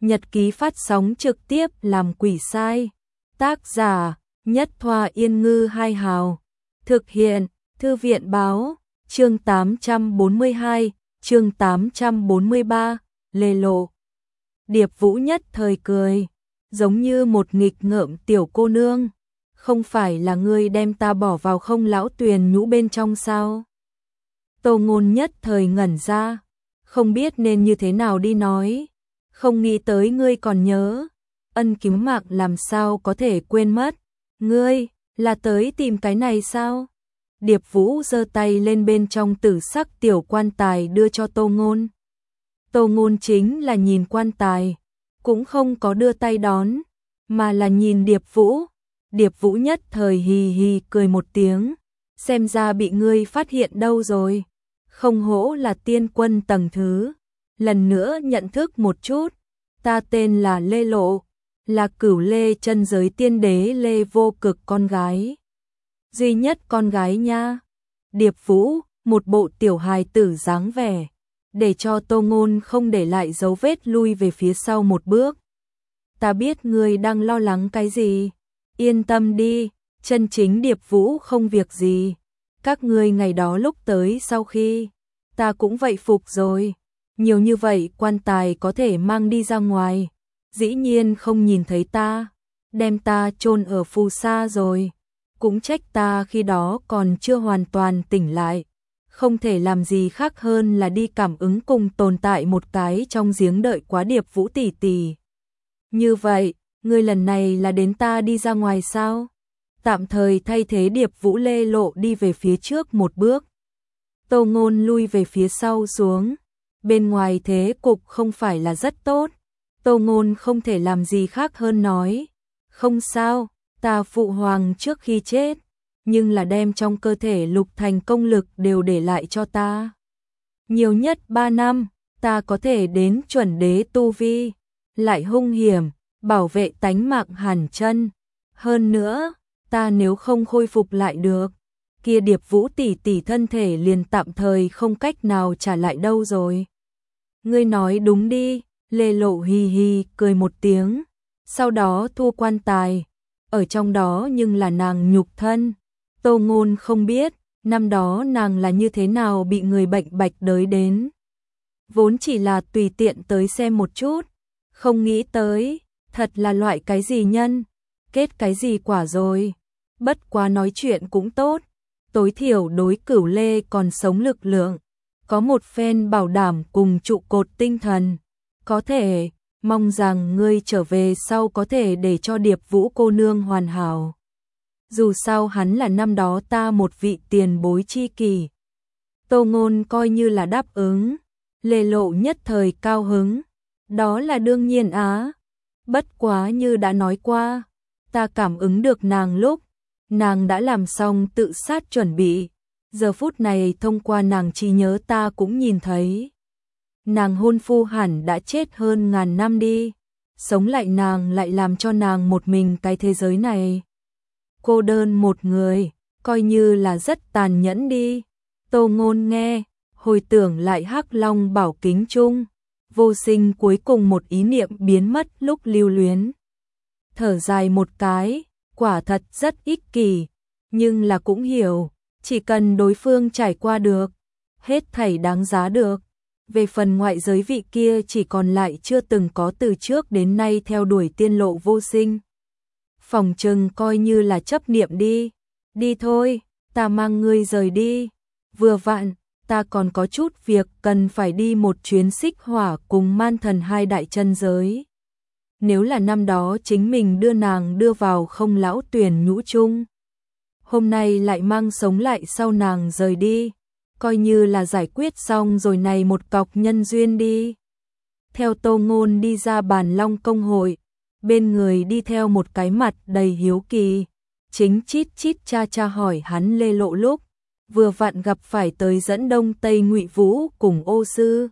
Nhật ký phát sóng trực tiếp làm quỷ sai. Tác giả Nhất Thoa Yên Ngư Hai Hào. Thực hiện Thư viện Báo. Chương 842, chương 843, Lê Lộ. Điệp Vũ nhất thời cười, giống như một nghịch ngợm tiểu cô nương. Không phải là ngươi đem ta bỏ vào không lão tuyền nhũ bên trong sao? Tô Ngôn nhất thời ngẩn ra, không biết nên như thế nào đi nói. Không nghĩ tới ngươi còn nhớ. Ân Kiếm Mạc làm sao có thể quên mất. Ngươi là tới tìm cái này sao? Điệp Vũ giơ tay lên bên trong tử sắc tiểu quan tài đưa cho Tô Ngôn. Tô Ngôn chính là nhìn quan tài, cũng không có đưa tay đón, mà là nhìn Điệp Vũ. Điệp Vũ nhất thời hì hì cười một tiếng, xem ra bị ngươi phát hiện đâu rồi. Không hổ là tiên quân tầng thứ. Lần nữa nhận thức một chút, ta tên là Lê Lộ, là Cửu Lê chân giới tiên đế Lê Vô Cực con gái. Duy nhất con gái nha. Điệp Vũ, một bộ tiểu hài tử dáng vẻ, để cho Tô Ngôn không để lại dấu vết lui về phía sau một bước. Ta biết ngươi đang lo lắng cái gì, yên tâm đi, chân chính Điệp Vũ không việc gì. Các ngươi ngày đó lúc tới sau khi, ta cũng vậy phục rồi. Nhiều như vậy quan tài có thể mang đi ra ngoài, dĩ nhiên không nhìn thấy ta, đem ta chôn ở phù sa rồi. Cũng trách ta khi đó còn chưa hoàn toàn tỉnh lại, không thể làm gì khác hơn là đi cảm ứng cùng tồn tại một cái trong giếng đợi quá Điệp Vũ tỷ tỷ. Như vậy, ngươi lần này là đến ta đi ra ngoài sao? Tạm thời thay thế Điệp Vũ. Lê Lộ đi về phía trước một bước. Tô Ngôn lui về phía sau xuống. Bên ngoài thế cục không phải là rất tốt. Tô Ngôn không thể làm gì khác hơn nói. Không sao, ta phụ hoàng trước khi chết, nhưng là đem trong cơ thể lục thành công lực đều để lại cho ta. Nhiều nhất 3 năm, ta có thể đến chuẩn đế tu vi, lại hung hiểm, bảo vệ tánh mạng Hàn Chân. Hơn nữa, ta nếu không khôi phục lại được, kia Điệp Vũ tỷ tỷ thân thể liền tạm thời không cách nào trả lại đâu rồi. Ngươi nói đúng đi. Lê Lộ hì hì cười một tiếng, sau đó thu quan tài, ở trong đó nhưng là nàng nhục thân. Tô Ngôn không biết, năm đó nàng là như thế nào bị người bệnh bạch đới đến. Vốn chỉ là tùy tiện tới xem một chút, không nghĩ tới, thật là loại cái gì nhân, kết cái gì quả rồi. Bất quá nói chuyện cũng tốt, tối thiểu đối Cửu Lê còn sống lực lượng, có một phen bảo đảm cùng trụ cột tinh thần. Có thể, mong rằng ngươi trở về sau có thể để cho Điệp Vũ cô nương hoàn hảo. Dù sao hắn là năm đó ta một vị tiền bối chi kỷ. Tô Ngôn coi như là đáp ứng. Lê Lộ nhất thời cao hứng. Đó là đương nhiên á. Bất quá như đã nói qua, ta cảm ứng được nàng lúc nàng đã làm xong tự sát chuẩn bị. Giờ phút này thông qua nàng trí nhớ ta cũng nhìn thấy. Nàng hôn phu hẳn đã chết hơn ngàn năm đi. Sống lại nàng lại làm cho nàng một mình cái thế giới này. Cô đơn một người, coi như là rất tàn nhẫn đi. Tô Ngôn nghe, hồi tưởng lại Hắc Long bảo kính chung. Vô Sinh cuối cùng một ý niệm biến mất lúc lưu luyến. Thở dài một cái, quả thật rất ích kỷ, nhưng là cũng hiểu, chỉ cần đối phương trải qua được, hết thảy đáng giá được. Về phần ngoại giới vị kia chỉ còn lại chưa từng có từ trước đến nay theo đuổi tiên lộ Vô Sinh. Phòng trừng coi như là chấp niệm đi. Đi thôi, ta mang ngươi rời đi. Vừa vặn, ta còn có chút việc cần phải đi một chuyến xích hỏa cùng Man Thần hai đại chân giới. Nếu là năm đó chính mình đưa nàng đưa vào không lão tuyển nhũ chung, hôm nay lại mang sống lại sau nàng rời đi, coi như là giải quyết xong rồi này một cọc nhân duyên đi. Theo Tô Ngôn đi ra Bàn Long công hội, bên người đi theo một cái mặt đầy hiếu kỳ, chính chít chít cha cha hỏi hắn Lê Lộ lúc vừa vặn gặp phải tới dẫn Đông Tây Ngụy Vũ cùng Ô Sư.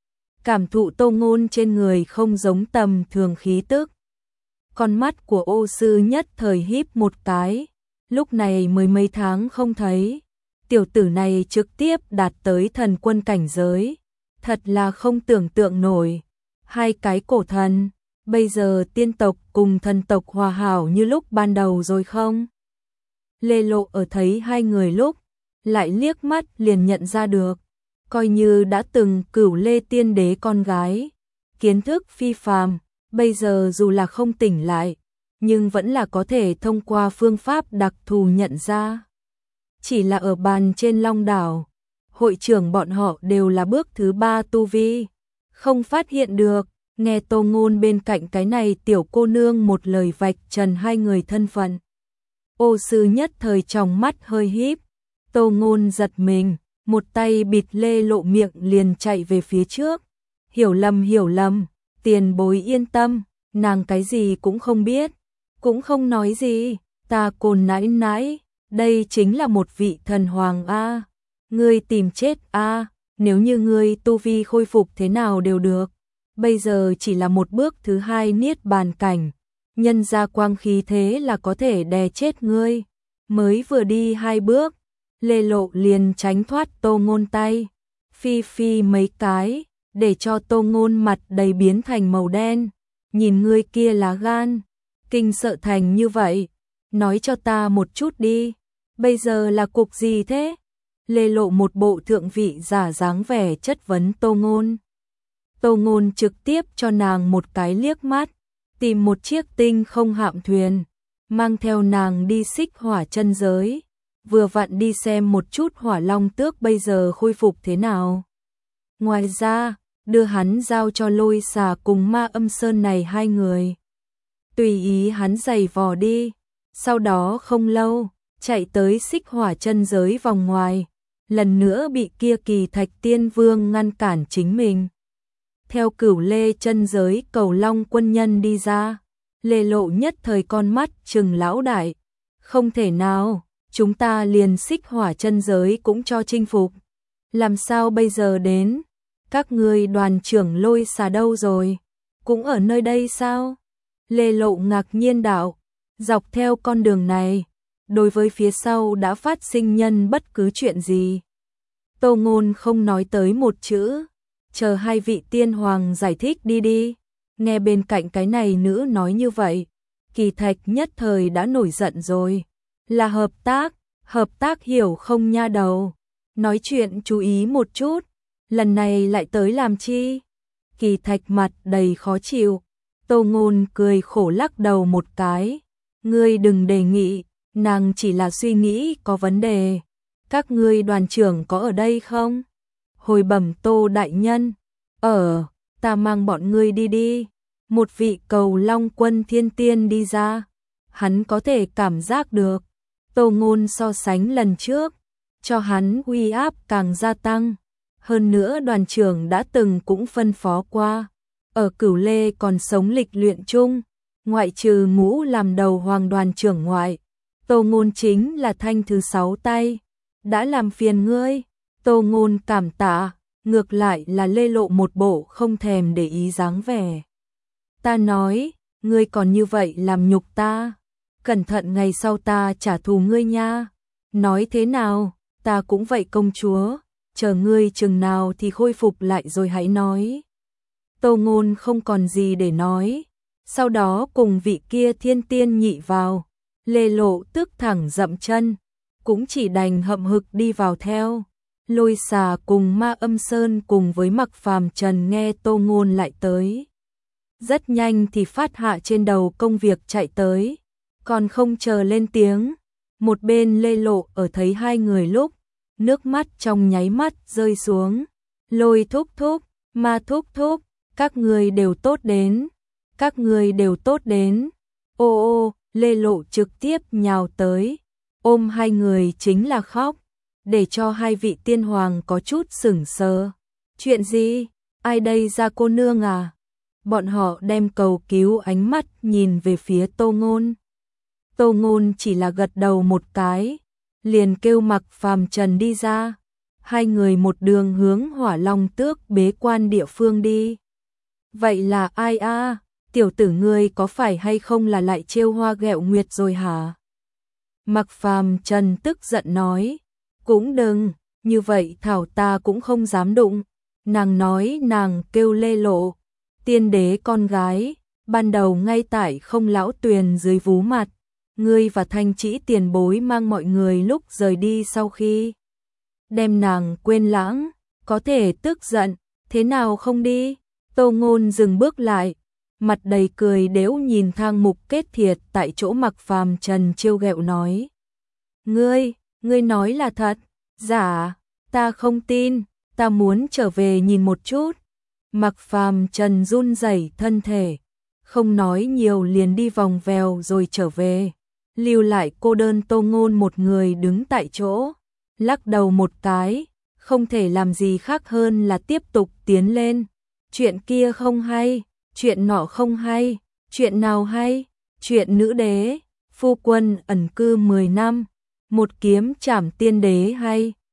Cảm thụ Tô Ngôn trên người không giống tầm thường khí tức. Con mắt của Ô Sư nhất thời híp một cái, lúc này mới mấy tháng không thấy. Tiểu tử này trực tiếp đạt tới thần quân cảnh giới, thật là không tưởng tượng nổi. Hai cái cổ thần, bây giờ tiên tộc cùng thần tộc hòa hảo như lúc ban đầu rồi không? Lê Lộ ở thấy hai người lúc, lại liếc mắt liền nhận ra được, coi như đã từng Cửu Lê tiên đế con gái, kiến thức phi phàm, bây giờ dù là không tỉnh lại, nhưng vẫn là có thể thông qua phương pháp đặc thù nhận ra. Chỉ là ở bàn trên Long đảo, hội trưởng bọn họ đều là bước thứ 3 tu vi, không phát hiện được. Nghe Tô Ngôn bên cạnh cái này tiểu cô nương một lời vạch trần hai người thân phận. Ô sư nhất thời trong mắt hơi híp, Tô Ngôn giật mình, một tay bịt Lê Lộ miệng liền chạy về phía trước. Hiểu lầm, tiền bối yên tâm, nàng cái gì cũng không biết, cũng không nói gì, ta Côn nãi nãi, đây chính là một vị thần hoàng a, ngươi tìm chết a, nếu như ngươi tu vi khôi phục thế nào đều được. Bây giờ chỉ là một bước thứ 2 niết bàn cảnh, nhân ra quang khí thế là có thể đè chết ngươi. Mới vừa đi 2 bước, Lê Lộ liền tránh thoát Tô Ngôn tay, phi mấy cái, để cho Tô Ngôn mặt đầy biến thành màu đen. Nhìn ngươi kia lá gan, kinh sợ thành như vậy, nói cho ta một chút đi, bây giờ là cục gì thế? Lê Lộ một bộ thượng vị giả dáng vẻ chất vấn Tô Ngôn. Tô Ngôn trực tiếp cho nàng một cái liếc mắt, tìm một chiếc tinh không hạm thuyền, mang theo nàng đi Xích Hỏa chân giới, vừa vặn đi xem một chút Hỏa Long Tước bây giờ khôi phục thế nào. Ngoài ra, đưa hắn giao cho Lôi Xà cùng Ma Âm Sơn này hai người. Tùy ý hắn giày vò đi, sau đó không lâu, chạy tới Xích Hỏa chân giới vòng ngoài, lần nữa bị kia Kỳ Thạch Tiên Vương ngăn cản chính mình. Theo Cửu Lê chân giới Cầu Long quân nhân đi ra, Lê Lộ nhất thời con mắt trừng lão đại. Không thể nào, chúng ta liền Xích Hỏa chân giới cũng cho chinh phục. Làm sao bây giờ đến? Các ngươi đoàn trưởng Lôi Xà đâu rồi? Cũng ở nơi đây sao? Lê Lộ ngạc nhiên đạo, dọc theo con đường này, đối với phía sau đã phát sinh nhân bất cứ chuyện gì. Tô Ngôn không nói tới một chữ, chờ hai vị tiên hoàng giải thích đi. Nghe bên cạnh cái này nữ nói như vậy, Kỳ Thạch nhất thời đã nổi giận rồi. Là hợp tác hiểu không nha đầu? Nói chuyện chú ý một chút, lần này lại tới làm chi? Kỳ Thạch mặt đầy khó chịu, Tô Ngôn cười khổ lắc đầu một cái. Ngươi đừng đề nghị, nàng chỉ là suy nghĩ có vấn đề. Các ngươi đoàn trưởng có ở đây không? Hồi bẩm Tô đại nhân, ta mang bọn ngươi đi. Một vị Cầu Long quân thiên tiên đi ra, hắn có thể cảm giác được. Tô Ngôn so sánh lần trước, cho hắn uy áp càng gia tăng. Hơn nữa đoàn trưởng đã từng cũng phân phó qua, ở Cửu Lê còn sống lịch luyện chung, ngoại trừ Ngũ làm đầu hoàng đoàn trưởng ngoại, Tô Ngôn chính là thanh thứ 6 tay. Đã làm phiền ngươi. Tô Ngôn cảm tạ, ngược lại là Lê Lộ một bộ không thèm để ý dáng vẻ. Ta nói, ngươi còn như vậy làm nhục ta, cẩn thận ngày sau ta trả thù ngươi nha. Nói thế nào, ta cũng vậy công chúa, chờ ngươi chừng nào thì khôi phục lại rồi hãy nói. Tô Ngôn không còn gì để nói, sau đó cùng vị kia thiên tiên nhị vào, Lê Lộ tức thẳng dậm chân, cũng chỉ đành hậm hực đi vào theo. Lôi Xà cùng Ma Âm Sơn cùng với Mặc Phàm Trần nghe Tô Ngôn lại tới, rất nhanh thì phát hạ trên đầu công việc chạy tới, còn không chờ lên tiếng. Một bên Lê Lộ ở thấy hai người lúc, nước mắt trong nháy mắt rơi xuống. Lôi thúc thúc, Ma thúc thúc, các người đều tốt đến. Ô, Lê Lộ trực tiếp nhào tới, ôm hai người chính là khóc, để cho hai vị tiên hoàng có chút sửng sờ. Chuyện gì? Ai đây ra cô nương à? Bọn họ đem cầu cứu ánh mắt nhìn về phía Tô Ngôn. Tô Ngôn chỉ là gật đầu một cái, liền kêu Mặc Phàm Trần đi ra. Hai người một đường hướng Hỏa Long Tước bế quan địa phương đi. Vậy là ai a? Tiểu tử ngươi có phải hay không là lại trêu hoa ghẹo nguyệt rồi hả? Mặc Phàm Trần tức giận nói, cũng đừng, như vậy thảo ta cũng không dám đụng. Nàng nói nàng kêu Lê Lộ, tiên đế con gái, ban đầu ngay tại Không Lão Tuyền dưới vú mặt, ngươi và Thanh Trĩ tiền bối mang mọi người lúc rời đi sau khi đem nàng quên lãng, có thể tức giận, thế nào không đi? Tô Ngôn dừng bước lại, mặt đầy cười đễu nhìn Thang Mục Kết Thiệt tại chỗ Mặc Phàm Trần trêu ghẹo nói. Ngươi nói là thật? Dạ, ta không tin, ta muốn trở về nhìn một chút. Mặc Phàm Trần run rẩy thân thể, không nói nhiều liền đi vòng vèo rồi trở về, lưu lại cô đơn Tô Ngôn một người đứng tại chỗ, lắc đầu một cái, không thể làm gì khác hơn là tiếp tục tiến lên. Chuyện kia không hay, chuyện nọ không hay, chuyện nào hay? Chuyện nữ đế, phu quân ẩn cư 10 năm, một kiếm trảm tiên đế hay?